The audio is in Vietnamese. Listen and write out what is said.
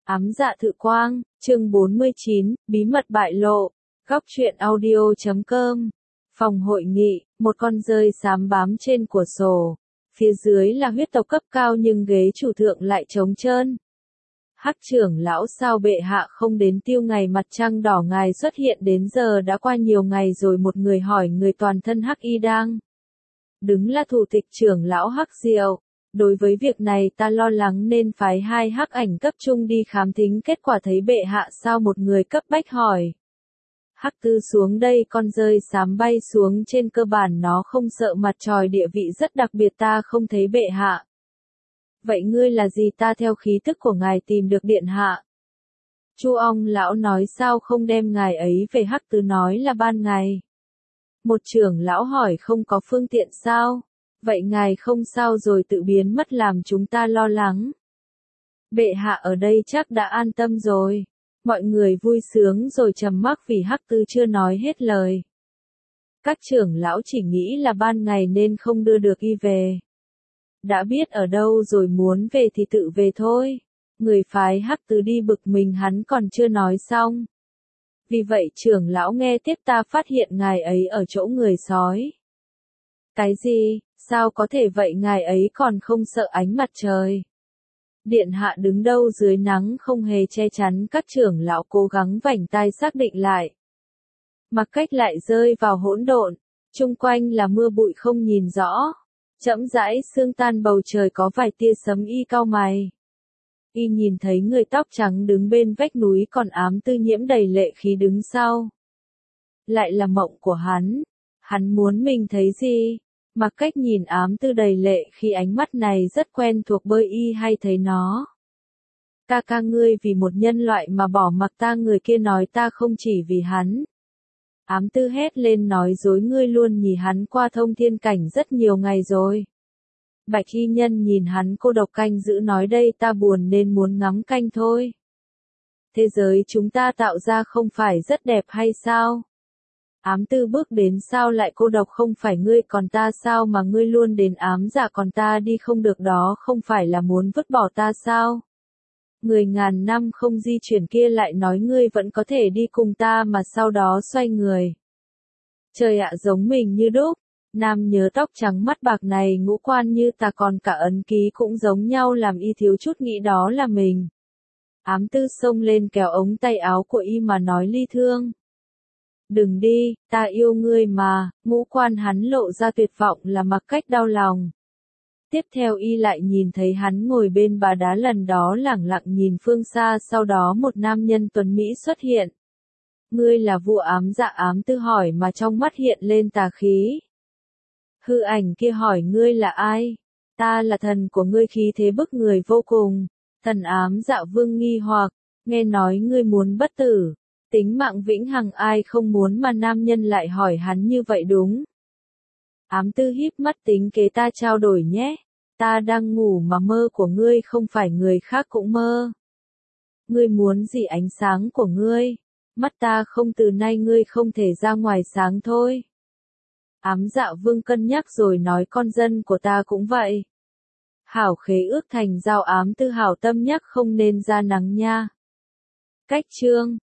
Ám dạ thự quang, chương 49, bí mật bại lộ. Góc truyện audio.com. Phòng hội nghị, một con dơi xám bám trên cửa sổ. Phía dưới là huyết tộc cấp cao nhưng ghế chủ thượng lại trống trơn. Hắc trưởng lão sao bệ hạ không đến tiêu ngày mặt trăng đỏ ngài xuất hiện đến giờ đã qua nhiều ngày rồi, một người hỏi người toàn thân hắc y đang đứng là thủ tịch trưởng lão Hắc Diệu. Đối với việc này ta lo lắng nên phái hai hắc ảnh cấp trung đi khám thính, kết quả thấy bệ hạ sao, một người cấp bách hỏi. Hắc tư xuống đây, con dơi xám bay xuống, trên cơ bản nó không sợ mặt trời, địa vị rất đặc biệt, ta không thấy bệ hạ. Vậy ngươi là gì? Ta theo khí tức của ngài tìm được điện hạ. Chu ong lão nói sao không đem ngài ấy về? Hắc tư nói là ban ngày. Một trưởng lão hỏi không có phương tiện sao? Vậy ngài không sao rồi tự biến mất làm chúng ta lo lắng. Bệ hạ ở đây chắc đã an tâm rồi. Mọi người vui sướng rồi trầm mặc vì Hắc tư chưa nói hết lời. Các trưởng lão chỉ nghĩ là ban ngày nên không đưa được y về. Đã biết ở đâu rồi, muốn về thì tự về thôi. Người phái Hắc tư đi bực mình hắn còn chưa nói xong. Vì vậy trưởng lão nghe tiếp, ta phát hiện ngài ấy ở chỗ người sói. Cái gì? Sao có thể vậy? Ngài ấy còn không sợ ánh mặt trời. Điện hạ đứng đâu dưới nắng không hề che chắn. Các trưởng lão cố gắng vành tai xác định lại. Mặc Cách lại rơi vào hỗn độn. Chung quanh là mưa bụi không nhìn rõ. Chẫm rãi sương tan, bầu trời có vài tia sấm. Y cau mày. Y nhìn thấy người tóc trắng đứng bên vách núi, còn Ám Tư nhiễm đầy lệ khí đứng sau. Lại là mộng của hắn. Hắn muốn mình thấy gì? Mặc Cách nhìn Ám Tư đầy lệ khi, ánh mắt này rất quen thuộc, bơi y hay thấy nó. Ca ca, ngươi vì một nhân loại mà bỏ mặc ta. Người kia nói ta không chỉ vì hắn. Ám Tư hét lên nói dối, ngươi luôn nhìn hắn qua thông thiên cảnh rất nhiều ngày rồi. Bạch y nhân nhìn hắn cô độc canh giữ nói đây ta buồn nên muốn ngắm canh thôi. Thế giới chúng ta tạo ra không phải rất đẹp hay sao? Ám Tư bước đến, sao lại cô độc? Không phải ngươi còn ta sao mà ngươi luôn đến? Ám dạ còn ta đi không được đó, không phải là muốn vứt bỏ ta sao? Người ngàn năm không di chuyển kia lại nói ngươi vẫn có thể đi cùng ta mà sau đó xoay người. Trời ạ, giống mình như đúc. Nam nhớ tóc trắng mắt bạc này, ngũ quan như ta, còn cả ấn ký cũng giống nhau, làm y thiếu chút nghĩ đó là mình. Ám Tư xông lên kéo ống tay áo của y mà nói ly thương. Đừng đi, ta yêu ngươi mà. Ngũ quan hắn lộ ra tuyệt vọng, là Mặc Cách đau lòng. Tiếp theo y lại nhìn thấy hắn ngồi bên bà đá, lần đó lẳng lặng nhìn phương xa, sau đó một nam nhân tuấn Mỹ xuất hiện. Ngươi là vua Ám Dạ? Ám Tư hỏi mà trong mắt hiện lên tà khí. Hư ảnh kia hỏi ngươi là ai? Ta là thần của ngươi, khí thế bức người vô cùng. Thần Ám Dạ vương nghi hoặc, nghe nói ngươi muốn bất tử, tính mạng vĩnh hằng, ai không muốn mà nam nhân lại hỏi hắn như vậy đúng. Ám Tư híp mắt tính kế, ta trao đổi nhé. Ta đang ngủ mà mơ của ngươi không phải người khác cũng mơ. Ngươi muốn gì? Ánh sáng của ngươi. Mắt ta không, từ nay ngươi không thể ra ngoài sáng thôi. Ám Dạ vương cân nhắc rồi nói con dân của ta cũng vậy. Hảo khế ước thành giao. Ám Tư hảo tâm nhắc không nên ra nắng nha. Cách chương